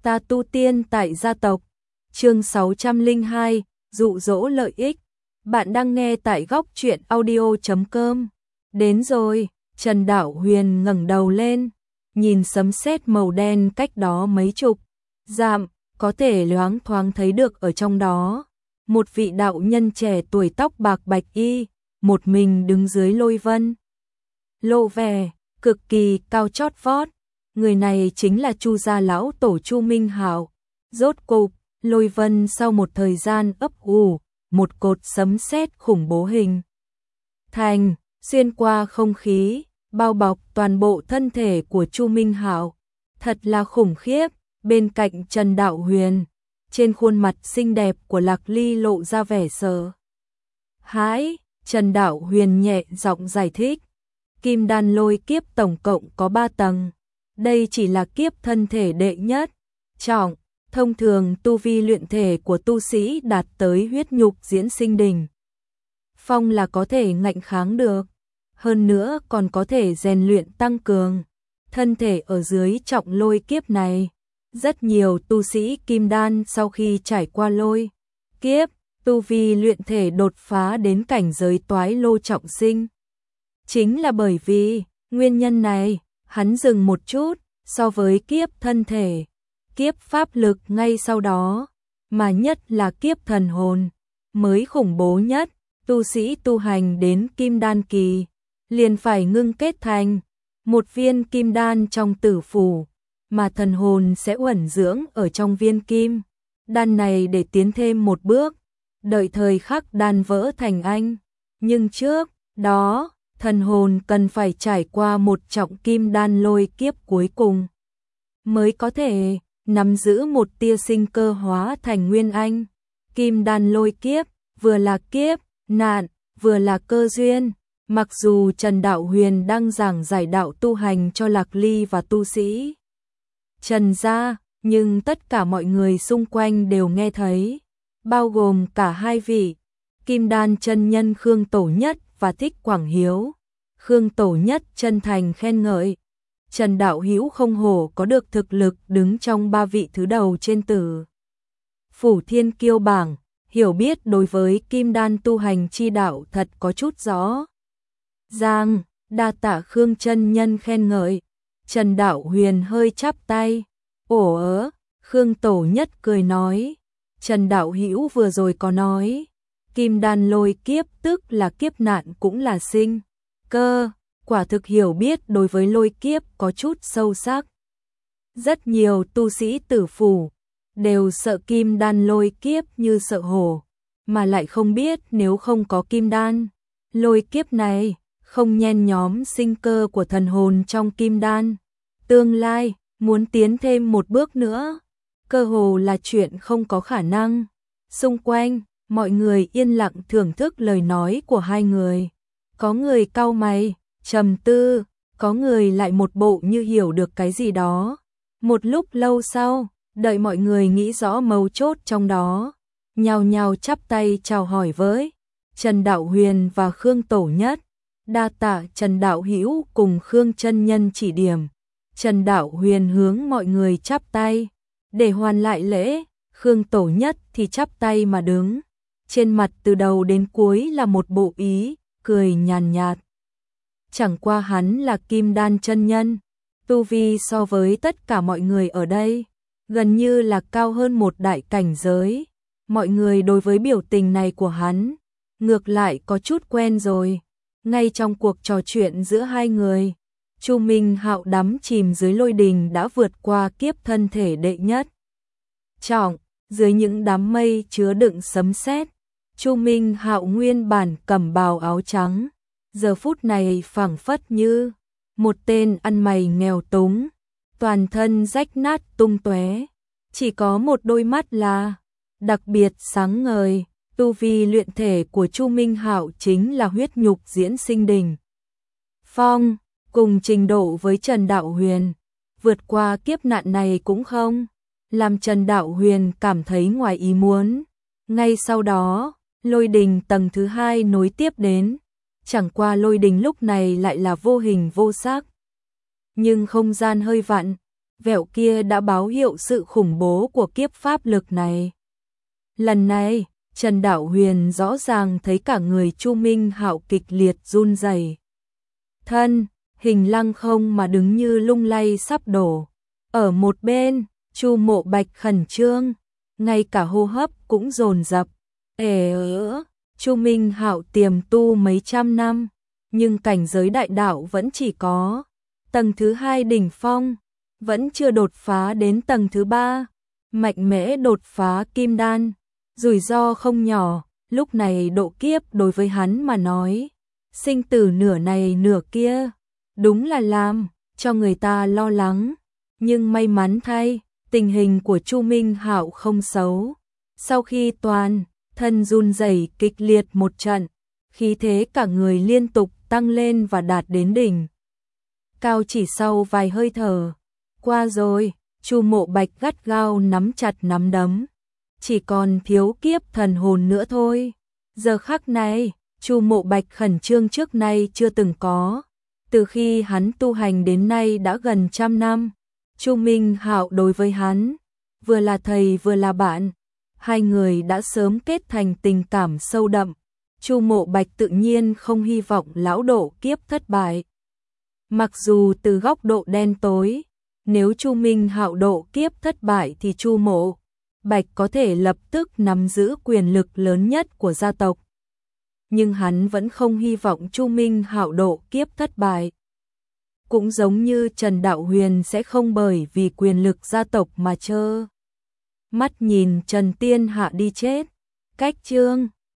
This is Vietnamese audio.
Ta tu tiên tại gia tộc. Chương 602, dụ dỗ lợi ích. Bạn đang nghe tại góc truyện audio.com. Đến rồi, Trần Đạo Huyền ngẩng đầu lên, nhìn sấm sét màu đen cách đó mấy chục dặm, có thể loáng thoáng thấy được ở trong đó một vị đạo nhân trẻ tuổi tóc bạc bạch y, một mình đứng dưới lôi vân. Lộ vẻ cực kỳ cao chót vót, người này chính là Chu gia lão tổ Chu Minh Hạo. Rốt cục, lôi vân sau một thời gian ấp ủ, một cột sấm sét khủng bố hình thành, xuyên qua không khí, bao bọc toàn bộ thân thể của Chu Minh Hạo. Thật là khủng khiếp. Bên cạnh Trần Đạo Huyền, trên khuôn mặt xinh đẹp của Lạc Ly lộ ra vẻ sợ hãi. Trần Đạo Huyền nhẹ giọng giải thích, Kim Đan lôi kiếp tổng cộng có 3 tầng, đây chỉ là kiếp thân thể đệ nhất trọng. Thông thường tu vi luyện thể của tu sĩ đạt tới huyết nhục diễn sinh đỉnh phong là có thể ngạnh kháng được, hơn nữa còn có thể rèn luyện tăng cường thân thể ở dưới trọng lôi kiếp này. Rất nhiều tu sĩ kim đan sau khi trải qua lôi kiếp, tu vi luyện thể đột phá đến cảnh giới toái lô trọng sinh. Chính là bởi vì nguyên nhân này, hắn dừng một chút so với kiếp thân thể, kiếp pháp lực ngay sau đó, mà nhất là kiếp thần hồn mới khủng bố nhất. Tu sĩ tu hành đến kim đan kỳ liền phải ngưng kết thành một viên kim đan trong tử phủ, mà thần hồn sẽ uẩn dưỡng ở trong viên kim đan này để tiến thêm một bước, đợi thời khắc đan vỡ thành anh. Nhưng trước đó, thần hồn cần phải trải qua một trọng kim đan lôi kiếp cuối cùng mới có thể nắm giữ một tia sinh cơ hóa thành nguyên anh. Kim đan lôi kiếp vừa là kiếp nạn, vừa là cơ duyên. Mặc dù Trần Đạo Huyền đang giảng giải đạo tu hành cho Lạc Ly và tu sĩ Trần gia, nhưng tất cả mọi người xung quanh đều nghe thấy, bao gồm cả hai vị Kim Đan chân nhân Khương Tổ Nhất và Thích Quảng Hiếu. Khương Tổ Nhất chân thành khen ngợi Trần đạo hữu không hổ có được thực lực đứng trong 3 vị thứ đầu trên Tử Phủ Thiên Kiêu bảng, hiểu biết đối với Kim Đan tu hành chi đạo thật có chút rõ ràng. Đa tạ Khương chân nhân khen ngợi. Trần Đạo Huyền hơi chắp tay. Khương Tổ Nhất cười nói, Trần đạo hữu vừa rồi có nói, Kim Đan lôi kiếp tức là kiếp nạn cũng là sinh cơ, quả thực hiểu biết đối với lôi kiếp có chút sâu sắc. Rất nhiều tu sĩ tử phủ đều sợ Kim Đan lôi kiếp như sợ hổ, mà lại không biết nếu không có Kim Đan lôi kiếp này, không nhen nhóm sinh cơ của thần hồn trong Kim Đan, tương lai muốn tiến thêm một bước nữa, cơ hồ là chuyện không có khả năng. Xung quanh, mọi người yên lặng thưởng thức lời nói của hai người. Có người cau mày, trầm tư, có người lại một bộ như hiểu được cái gì đó. Một lúc lâu sau, đợi mọi người nghĩ rõ mấu chốt trong đó, nhao nhao chắp tay chào hỏi với Trần Đạo Huyền và Khương Tổ Nhất. Đa tạ Trần đạo hữu cùng Khương chân nhân chỉ điểm. Trần Đạo Huyền hướng mọi người chắp tay để hoàn lại lễ. Khương Tổ Nhất thì chắp tay mà đứng, trên mặt từ đầu đến cuối là một bộ ý cười nhàn nhạt. Chẳng qua hắn là Kim Đan chân nhân, tu vi so với tất cả mọi người ở đây gần như là cao hơn một đại cảnh giới. Mọi người đối với biểu tình này của hắn ngược lại có chút quen rồi. Ngay trong cuộc trò chuyện giữa hai người, Chu Minh Hạo đắm chìm dưới lôi đình đã vượt qua kiếp thân thể đệ nhất trọng, dưới những đám mây chứa đựng sấm sét. Chu Minh Hạo nguyên bản cẩm bào áo trắng, giờ phút này phảng phất như một tên ăn mày nghèo túng, toàn thân rách nát tung tóe, chỉ có một đôi mắt là đặc biệt sáng ngời. Tu vi luyện thể của Chu Minh Hạo chính là huyết nhục diễn sinh đỉnh phong, cùng trình độ với Trần Đạo Huyền. Vượt qua kiếp nạn này cũng không làm Trần Đạo Huyền cảm thấy ngoài ý muốn. Ngay sau đó, lôi đình tầng thứ 2 nối tiếp đến. Chẳng qua lôi đình lúc này lại là vô hình vô sắc, nhưng không gian hơi vặn vẹo kia đã báo hiệu sự khủng bố của kiếp pháp lực này. Lần này, Trần Đạo Huyền rõ ràng thấy cả người Chu Minh Hạo kịch liệt run rẩy. Thân hình lăng không mà đứng như lung lay sắp đổ. Ở một bên, Chu Mộ Bạch khẩn trương, ngay cả hô hấp cũng dồn dập. Chu Minh Hạo tiềm tu mấy trăm năm, nhưng cảnh giới đại đạo vẫn chỉ có tầng thứ 2 đỉnh phong, vẫn chưa đột phá đến tầng thứ 3, mạnh mẽ đột phá kim đan, rủi ro không nhỏ. Lúc này độ kiếp đối với hắn mà nói, sinh tử nửa này nửa kia, đúng là làm cho người ta lo lắng. Nhưng may mắn thay, tình hình của Chu Minh Hạo không xấu. Sau khi toàn thân run rẩy kịch liệt một trận, khí thế cả người liên tục tăng lên và đạt đến đỉnh cao chỉ sau vài hơi thở. Qua rồi, Chu Mộ Bạch gắt gao nắm chặt nắm đấm, chỉ còn thiếu kiếp thần hồn nữa thôi. Giờ khắc này, Chu Mộ Bạch khẩn trương trước nay chưa từng có. Từ khi hắn tu hành đến nay đã gần 100 năm, Chu Minh Hạo đối với hắn, vừa là thầy vừa là bạn, hai người đã sớm kết thành tình cảm sâu đậm. Chu Mộ Bạch tự nhiên không hy vọng lão độ kiếp thất bại. Mặc dù từ góc độ đen tối, nếu Chu Minh Hạo độ kiếp thất bại thì Chu Mộ Bạch có thể lập tức nắm giữ quyền lực lớn nhất của gia tộc. Nhưng hắn vẫn không hy vọng Chu Minh Hạo độ kiếp thất bại. Cũng giống như Trần Đạo Huyền sẽ không bởi vì quyền lực gia tộc mà trơ mắt nhìn Trần Tiên Hạ đi chết. Cách chương